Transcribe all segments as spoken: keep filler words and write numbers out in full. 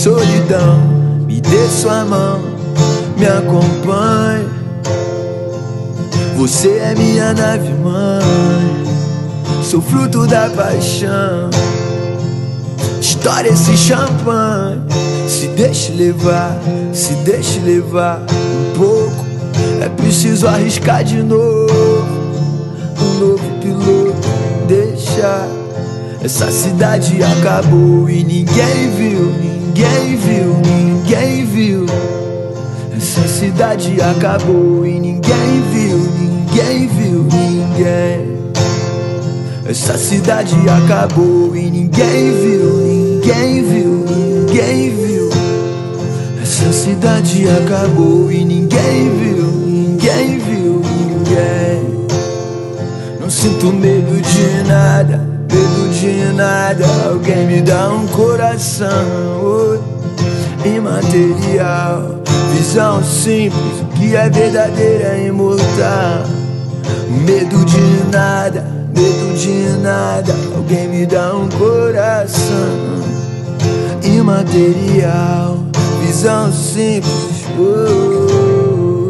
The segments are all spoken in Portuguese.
solidão, me dê sua mão, me acompanhe. Você é minha nave mãe, sou fruto da paixão. Estoura esse champanhe, se deixe levar, se deixe levar um pouco. É preciso arriscar de novo, um novo piloto. Deixa, essa cidade acabou e ninguém viu, ninguém viu, ninguém viu. Essa cidade acabou e ninguém viu, ninguém viu, ninguém. Essa cidade acabou e ninguém viu, ninguém viu, ninguém viu. Essa cidade acabou e ninguém viu, ninguém viu, ninguém. Não sinto medo de nada, medo de nada. Alguém me dá um coração, oi, imaterial. Visão simples, o que é verdadeiro é imortal. Medo de nada, medo de nada. Alguém me dá um coração imaterial. Visão simples, oh.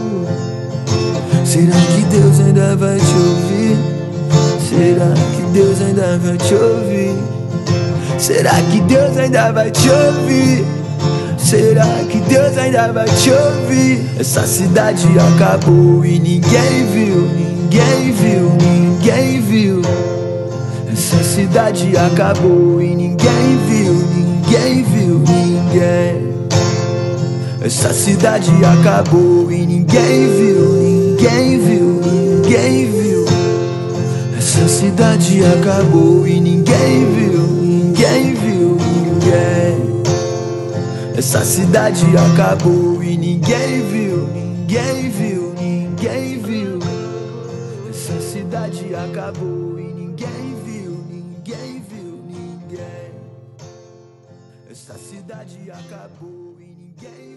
Será que Deus ainda vai te ouvir? Será que Deus ainda vai te ouvir? Será que Deus ainda vai te ouvir? Será que Deus ainda vai te ouvir? Essa cidade acabou e ninguém viu, ninguém viu, ninguém viu. Essa cidade acabou e ninguém viu, ninguém viu, ninguém. Essa cidade acabou e ninguém viu, ninguém viu, ninguém viu. Essa cidade acabou e ninguém viu, ninguém viu, ninguém. Essa cidade acabou e ninguém viu, ninguém viu, ninguém viu. Essa cidade acabou e ninguém viu, ninguém viu, ninguém. Essa cidade acabou e ninguém